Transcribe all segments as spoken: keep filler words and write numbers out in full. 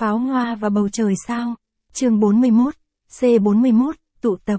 Pháo hoa và bầu trời sao. Chương bốn mươi mốt, C bốn mươi mốt, tụ tập.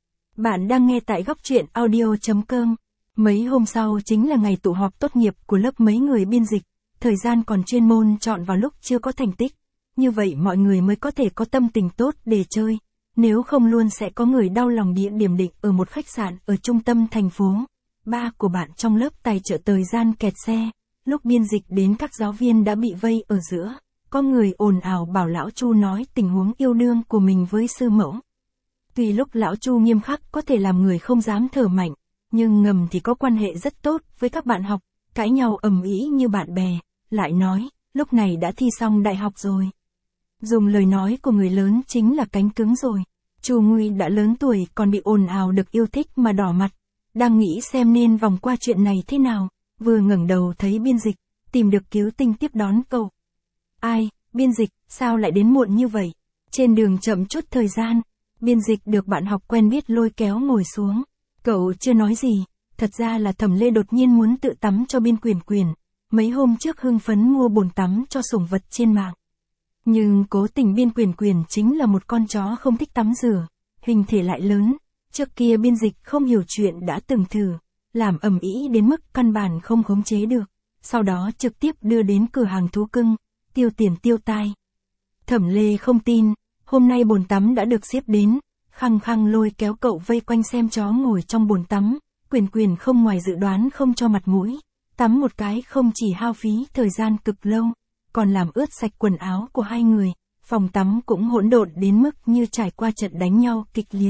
Bạn đang nghe tại góc truyện audio chấm com. Mấy hôm sau chính là ngày tụ họp tốt nghiệp của lớp mấy người biên dịch. Thời gian còn chuyên môn chọn vào lúc chưa có thành tích. Như vậy mọi người mới có thể có tâm tình tốt để chơi. Nếu không luôn sẽ có người đau lòng địa điểm định ở một khách sạn ở trung tâm thành phố. Ba của bạn trong lớp tài trợ thời gian kẹt xe. Lúc biên dịch đến các giáo viên đã bị vây ở giữa. Có người ồn ào bảo lão Chu nói tình huống yêu đương của mình với sư mẫu. Tuy lúc lão Chu nghiêm khắc có thể làm người không dám thở mạnh, nhưng ngầm thì có quan hệ rất tốt với các bạn học, cãi nhau ầm ĩ như bạn bè, lại nói, lúc này đã thi xong đại học rồi. Dùng lời nói của người lớn chính là cánh cứng rồi. Chu Nguy đã lớn tuổi còn bị ồn ào được yêu thích mà đỏ mặt, đang nghĩ xem nên vòng qua chuyện này thế nào, vừa ngẩng đầu thấy biên dịch, tìm được Cứu Tinh tiếp đón cậu. Ai, biên dịch, sao lại đến muộn như vậy? Trên đường chậm chút thời gian, biên dịch được bạn học quen biết lôi kéo ngồi xuống. Cậu chưa nói gì, thật ra là Thẩm Lê đột nhiên muốn tự tắm cho biên Quyền Quyền. Mấy hôm trước hưng phấn mua bồn tắm cho sủng vật trên mạng. Nhưng cố tình biên Quyền Quyền chính là một con chó không thích tắm rửa, hình thể lại lớn. Trước kia biên dịch không hiểu chuyện đã từng thử, làm ầm ĩ đến mức căn bản không khống chế được. Sau đó trực tiếp đưa đến cửa hàng thú cưng, tiêu tiền tiêu tai. Thẩm Lê không tin, hôm nay bồn tắm đã được xếp đến, khăng khăng lôi kéo cậu vây quanh xem chó ngồi trong bồn tắm. Quyền Quyền không ngoài dự đoán không cho mặt mũi, tắm một cái không chỉ hao phí thời gian cực lâu, còn làm ướt sạch quần áo của hai người, phòng tắm cũng hỗn độn đến mức như trải qua trận đánh nhau kịch liệt.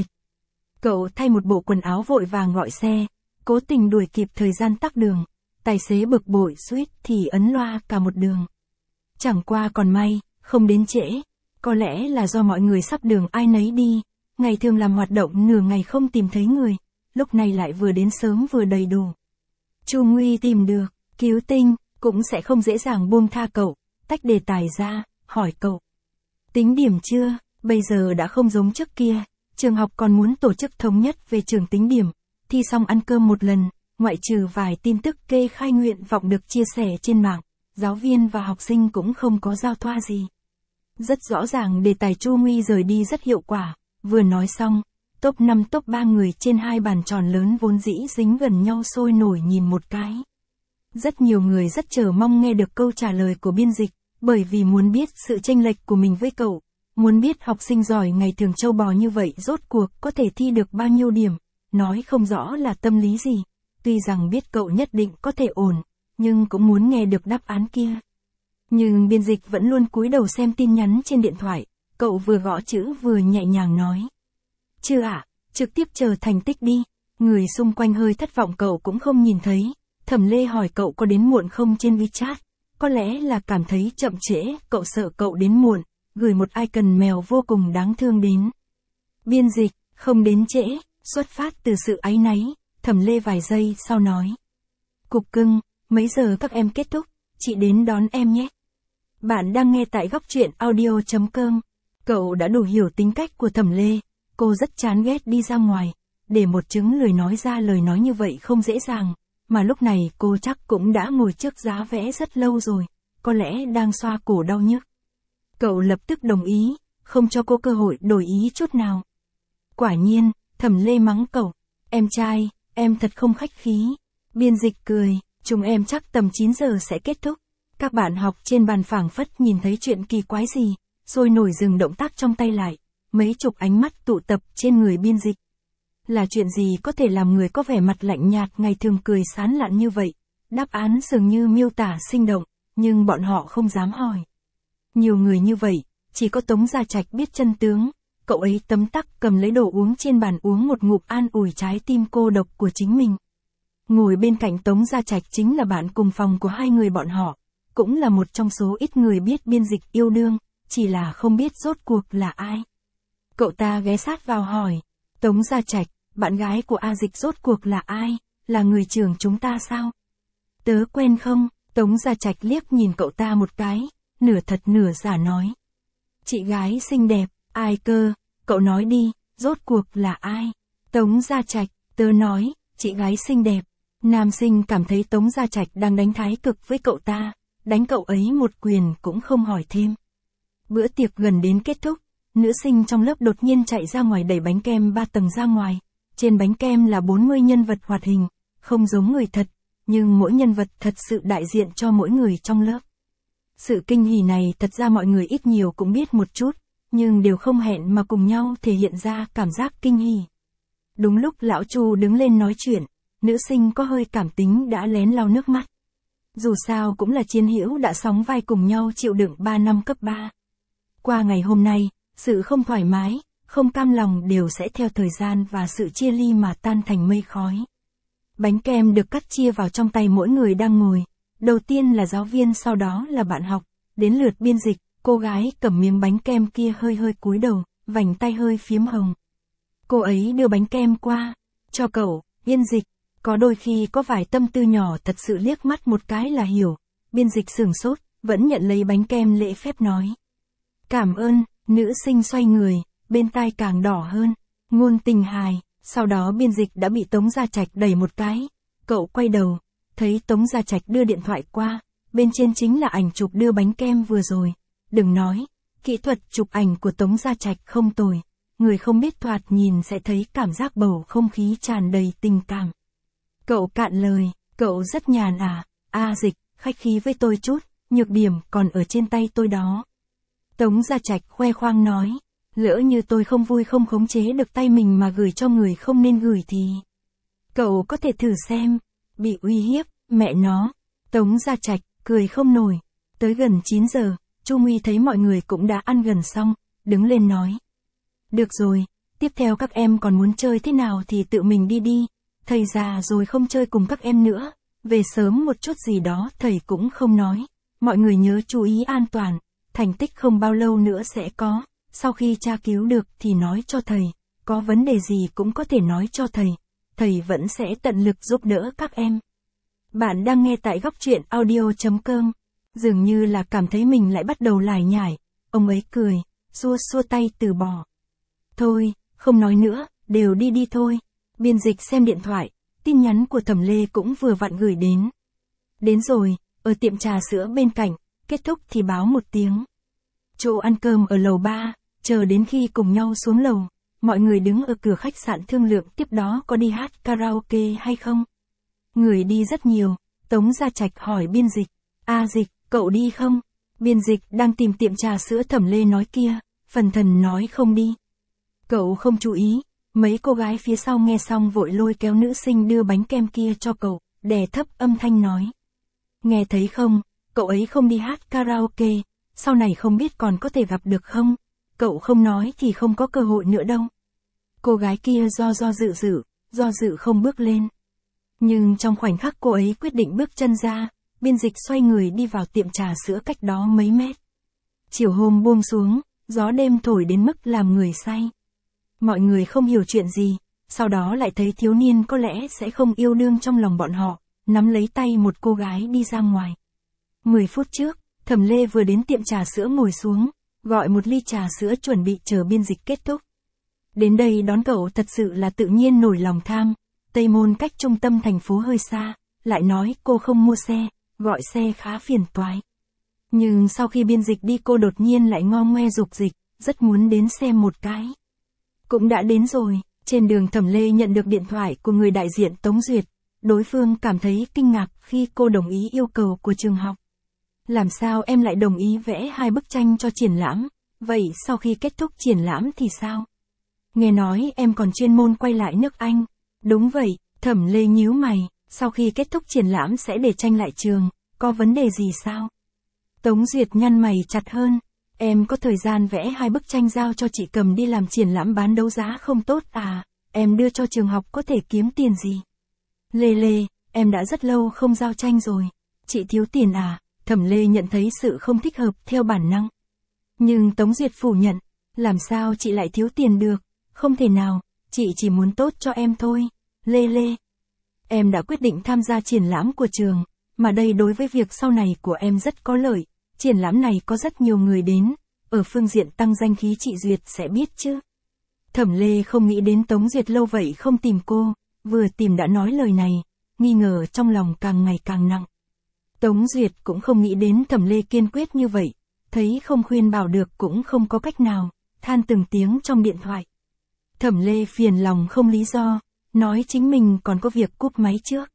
Cậu thay một bộ quần áo vội vàng gọi xe, cố tình đuổi kịp thời gian tắc đường, tài xế bực bội suýt thì ấn loa cả một đường. Chẳng qua còn may, không đến trễ, có lẽ là do mọi người sắp đường ai nấy đi, ngày thường làm hoạt động nửa ngày không tìm thấy người, lúc này lại vừa đến sớm vừa đầy đủ. Chu Nguy tìm được, Cứu Tinh, cũng sẽ không dễ dàng buông tha cậu, tách đề tài ra, hỏi cậu. Tính điểm chưa, bây giờ đã không giống trước kia, trường học còn muốn tổ chức thống nhất về trường tính điểm, thi xong ăn cơm một lần, ngoại trừ vài tin tức kê khai nguyện vọng được chia sẻ trên mạng. Giáo viên và học sinh cũng không có giao thoa gì. Rất rõ ràng đề tài Chu Nguy rời đi rất hiệu quả, vừa nói xong, top năm top ba người trên hai bàn tròn lớn vốn dĩ dính gần nhau sôi nổi nhìn một cái. Rất nhiều người rất chờ mong nghe được câu trả lời của biên dịch, bởi vì muốn biết sự chênh lệch của mình với cậu, muốn biết học sinh giỏi ngày thường trâu bò như vậy rốt cuộc có thể thi được bao nhiêu điểm, nói không rõ là tâm lý gì, tuy rằng biết cậu nhất định có thể ổn. Nhưng cũng muốn nghe được đáp án kia. Nhưng biên dịch vẫn luôn cúi đầu xem tin nhắn trên điện thoại, cậu vừa gõ chữ vừa nhẹ nhàng nói. Chưa ạ, à, trực tiếp chờ thành tích đi. Người xung quanh hơi thất vọng cậu cũng không nhìn thấy. Thẩm Lê hỏi cậu có đến muộn không trên WeChat. Có lẽ là cảm thấy chậm trễ, cậu sợ cậu đến muộn, gửi một icon mèo vô cùng đáng thương đến. Biên dịch, không đến trễ, xuất phát từ sự áy náy, Thẩm Lê vài giây sau nói. Cục cưng. Mấy giờ các em kết thúc, chị đến đón em nhé. Bạn đang nghe tại góc truyện audio chấm com. Cậu đã đủ hiểu tính cách của Thẩm Lê, cô rất chán ghét đi ra ngoài, để một trứng lười nói ra lời nói như vậy không dễ dàng, mà lúc này cô chắc cũng đã ngồi trước giá vẽ rất lâu rồi, có lẽ đang xoa cổ đau nhức. Cậu lập tức đồng ý, không cho cô cơ hội đổi ý chút nào. Quả nhiên, Thẩm Lê mắng cậu, em trai, em thật không khách khí. Biên dịch cười. Chúng em chắc tầm chín giờ sẽ kết thúc. Các bạn học trên bàn phảng phất nhìn thấy chuyện kỳ quái gì, sôi nổi dừng động tác trong tay lại, mấy chục ánh mắt tụ tập trên người biên dịch. Là chuyện gì có thể làm người có vẻ mặt lạnh nhạt ngày thường cười sán lạn như vậy? Đáp án dường như miêu tả sinh động, nhưng bọn họ không dám hỏi. Nhiều người như vậy, chỉ có Tống Gia Trạch biết chân tướng, cậu ấy tấm tắc cầm lấy đồ uống trên bàn uống một ngụm an ủi trái tim cô độc của chính mình. Ngồi bên cạnh Tống Gia Trạch chính là bạn cùng phòng của hai người bọn họ, cũng là một trong số ít người biết biên dịch yêu đương, chỉ là không biết rốt cuộc là ai. Cậu ta ghé sát vào hỏi, Tống Gia Trạch, bạn gái của A Dịch rốt cuộc là ai, là người trường chúng ta sao? Tớ quen không? Tống Gia Trạch liếc nhìn cậu ta một cái, nửa thật nửa giả nói. Chị gái xinh đẹp, ai cơ, cậu nói đi, rốt cuộc là ai? Tống Gia Trạch, tớ nói, chị gái xinh đẹp. Nam sinh cảm thấy Tống Gia Trạch đang đánh thái cực với cậu ta, đánh cậu ấy một quyền cũng không hỏi thêm. Bữa tiệc gần đến kết thúc, nữ sinh trong lớp đột nhiên chạy ra ngoài đẩy bánh kem ba tầng ra ngoài. Trên bánh kem là bốn mươi nhân vật hoạt hình, không giống người thật, nhưng mỗi nhân vật thật sự đại diện cho mỗi người trong lớp. Sự kinh hỉ này thật ra mọi người ít nhiều cũng biết một chút, nhưng đều không hẹn mà cùng nhau thể hiện ra cảm giác kinh hỉ. Đúng lúc lão Chu đứng lên nói chuyện, nữ sinh có hơi cảm tính đã lén lau nước mắt. Dù sao cũng là chiến hữu đã sóng vai cùng nhau chịu đựng ba năm cấp ba. Qua ngày hôm nay, sự không thoải mái, không cam lòng đều sẽ theo thời gian và sự chia ly mà tan thành mây khói. Bánh kem được cắt chia vào trong tay mỗi người đang ngồi. Đầu tiên là giáo viên, sau đó là bạn học, đến lượt biên dịch, cô gái cầm miếng bánh kem kia hơi hơi cúi đầu, vành tay hơi phím hồng. Cô ấy đưa bánh kem qua, cho cậu, biên dịch, có đôi khi có vài tâm tư nhỏ thật sự liếc mắt một cái là hiểu. Biên dịch sửng sốt, vẫn nhận lấy bánh kem lễ phép nói. Cảm ơn, nữ sinh xoay người, bên tai càng đỏ hơn, ngôn tình hài, sau đó biên dịch đã bị Tống Gia Trạch đẩy một cái. Cậu quay đầu, thấy Tống Gia Trạch đưa điện thoại qua, bên trên chính là ảnh chụp đưa bánh kem vừa rồi. Đừng nói, kỹ thuật chụp ảnh của Tống Gia Trạch không tồi, người không biết thoạt nhìn sẽ thấy cảm giác bầu không khí tràn đầy tình cảm. Cậu cạn lời, cậu rất nhàn à, a Dịch, khách khí với tôi chút, nhược điểm còn ở trên tay tôi đó. Tống Gia Trạch khoe khoang nói, lỡ như tôi không vui không khống chế được tay mình mà gửi cho người không nên gửi thì... Cậu có thể thử xem, bị uy hiếp, mẹ nó. Tống Gia Trạch, cười không nổi. Tới gần chín giờ, Chu Nguy thấy mọi người cũng đã ăn gần xong, đứng lên nói. Được rồi, tiếp theo các em còn muốn chơi thế nào thì tự mình đi đi, thầy già rồi không chơi cùng các em nữa, về sớm một chút gì đó thầy cũng không nói. Mọi người nhớ chú ý an toàn, thành tích không bao lâu nữa sẽ có, sau khi tra cứu được thì nói cho thầy, có vấn đề gì cũng có thể nói cho thầy, thầy vẫn sẽ tận lực giúp đỡ các em. Bạn đang nghe tại góc truyện audio chấm com. Dường như là cảm thấy mình lại bắt đầu lải nhải, ông ấy cười, xua xua tay từ bỏ. Thôi, không nói nữa, đều đi đi thôi. Biên dịch xem điện thoại, tin nhắn của Thẩm Lê cũng vừa vặn gửi đến. Đến rồi, ở tiệm trà sữa bên cạnh, kết thúc thì báo một tiếng. Chỗ ăn cơm ở lầu ba, chờ đến khi cùng nhau xuống lầu, mọi người đứng ở cửa khách sạn thương lượng tiếp đó có đi hát karaoke hay không. Người đi rất nhiều, Tống Gia Trạch hỏi biên dịch, a Dịch, cậu đi không? Biên dịch đang tìm tiệm trà sữa Thẩm Lê nói kia, phần thần nói không đi. Cậu không chú ý, mấy cô gái phía sau nghe xong vội lôi kéo nữ sinh đưa bánh kem kia cho cậu, đè thấp âm thanh nói. Nghe thấy không, cậu ấy không đi hát karaoke, sau này không biết còn có thể gặp được không? Cậu không nói thì không có cơ hội nữa đâu. Cô gái kia do do dự dự, do dự không bước lên. Nhưng trong khoảnh khắc cô ấy quyết định bước chân ra, biên dịch xoay người đi vào tiệm trà sữa cách đó mấy mét. Chiều hôm buông xuống, gió đêm thổi đến mức làm người say. Mọi người không hiểu chuyện gì, sau đó lại thấy thiếu niên có lẽ sẽ không yêu đương trong lòng bọn họ, nắm lấy tay một cô gái đi ra ngoài. Mười phút trước, Thẩm Lê vừa đến tiệm trà sữa ngồi xuống, gọi một ly trà sữa chuẩn bị chờ biên dịch kết thúc. Đến đây đón cậu thật sự là tự nhiên nổi lòng tham, Tây Môn cách trung tâm thành phố hơi xa, lại nói cô không mua xe, gọi xe khá phiền toái. Nhưng sau khi biên dịch đi cô đột nhiên lại ngo ngoe dục dịch, rất muốn đến xem một cái. Cũng đã đến rồi, trên đường Thẩm Lê nhận được điện thoại của người đại diện Tống Duyệt, đối phương cảm thấy kinh ngạc khi cô đồng ý yêu cầu của trường học. Làm sao em lại đồng ý vẽ hai bức tranh cho triển lãm, vậy sau khi kết thúc triển lãm thì sao? Nghe nói em còn chuyên môn quay lại nước Anh. Đúng vậy, Thẩm Lê nhíu mày, sau khi kết thúc triển lãm sẽ để tranh lại trường, có vấn đề gì sao? Tống Duyệt nhăn mày chặt hơn, em có thời gian vẽ hai bức tranh giao cho chị cầm đi làm triển lãm bán đấu giá không tốt à, em đưa cho trường học có thể kiếm tiền gì? Lê Lê, em đã rất lâu không giao tranh rồi, chị thiếu tiền à? Thẩm Lê nhận thấy sự không thích hợp theo bản năng. Nhưng Tống Duyệt phủ nhận, làm sao chị lại thiếu tiền được, không thể nào, chị chỉ muốn tốt cho em thôi. Lê Lê, em đã quyết định tham gia triển lãm của trường, mà đây đối với việc sau này của em rất có lợi, triển lãm này có rất nhiều người đến, ở phương diện tăng danh khí chị Duyệt sẽ biết chứ. Thẩm Lê không nghĩ đến Tống Duyệt lâu vậy không tìm cô, vừa tìm đã nói lời này, nghi ngờ trong lòng càng ngày càng nặng. Tống Duyệt cũng không nghĩ đến Thẩm Lê kiên quyết như vậy, thấy không khuyên bảo được cũng không có cách nào, than từng tiếng trong điện thoại. Thẩm Lê phiền lòng không lý do, nói chính mình còn có việc cúp máy trước.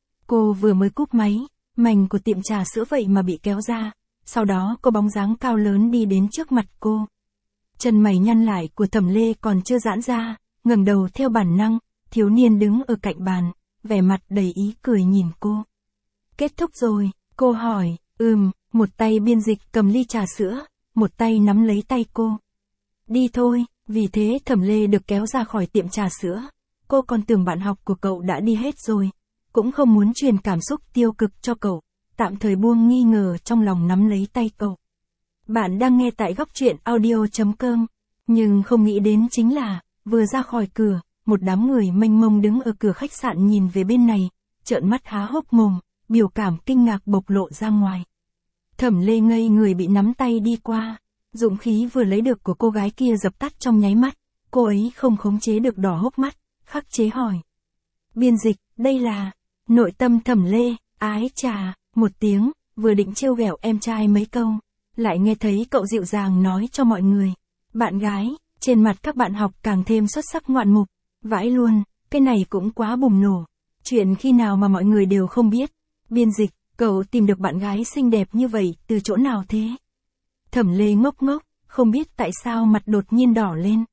Cô vừa mới cúp máy, mảnh của tiệm trà sữa vậy mà bị kéo ra, sau đó có bóng dáng cao lớn đi đến trước mặt cô. Chân mày nhăn lại của Thẩm Lê còn chưa giãn ra, ngẩng đầu theo bản năng, thiếu niên đứng ở cạnh bàn, vẻ mặt đầy ý cười nhìn cô. Kết thúc rồi, cô hỏi, ừm, một tay biên dịch cầm ly trà sữa, một tay nắm lấy tay cô. Đi thôi, vì thế Thẩm Lê được kéo ra khỏi tiệm trà sữa. Cô còn tưởng bạn học của cậu đã đi hết rồi, cũng không muốn truyền cảm xúc tiêu cực cho cậu, tạm thời buông nghi ngờ trong lòng nắm lấy tay cậu. Bạn đang nghe tại góc truyện audio chấm com, nhưng không nghĩ đến chính là, vừa ra khỏi cửa, một đám người mênh mông đứng ở cửa khách sạn nhìn về bên này, trợn mắt há hốc mồm, biểu cảm kinh ngạc bộc lộ ra ngoài. Thẩm Lê ngây người bị nắm tay đi qua, dũng khí vừa lấy được của cô gái kia dập tắt trong nháy mắt, cô ấy không khống chế được đỏ hốc mắt, khắc chế hỏi. Biên dịch, đây là, nội tâm Thẩm Lê, ái chà, một tiếng, vừa định trêu ghẹo em trai mấy câu, lại nghe thấy cậu dịu dàng nói cho mọi người. Bạn gái, trên mặt các bạn học càng thêm xuất sắc ngoạn mục, vãi luôn, cái này cũng quá bùng nổ. Chuyện khi nào mà mọi người đều không biết. Biên dịch, cậu tìm được bạn gái xinh đẹp như vậy từ chỗ nào thế? Thẩm Lê ngốc ngốc, không biết tại sao mặt đột nhiên đỏ lên.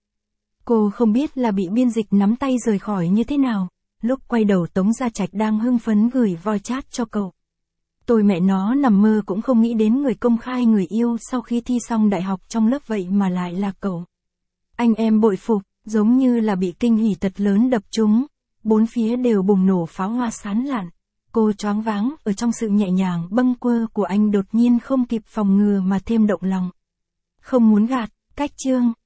Cô không biết là bị biên dịch nắm tay rời khỏi như thế nào, lúc quay đầu Tống Gia Trạch đang hưng phấn gửi voi chat cho cậu. Tôi mẹ nó nằm mơ cũng không nghĩ đến người công khai người yêu sau khi thi xong đại học trong lớp vậy mà lại là cậu. Anh em bội phục, giống như là bị kinh hỉ thật lớn đập trúng, bốn phía đều bùng nổ pháo hoa sán lạn. Cô choáng váng ở trong sự nhẹ nhàng bâng quơ của anh đột nhiên không kịp phòng ngừa mà thêm động lòng. Không muốn gạt, cách chương.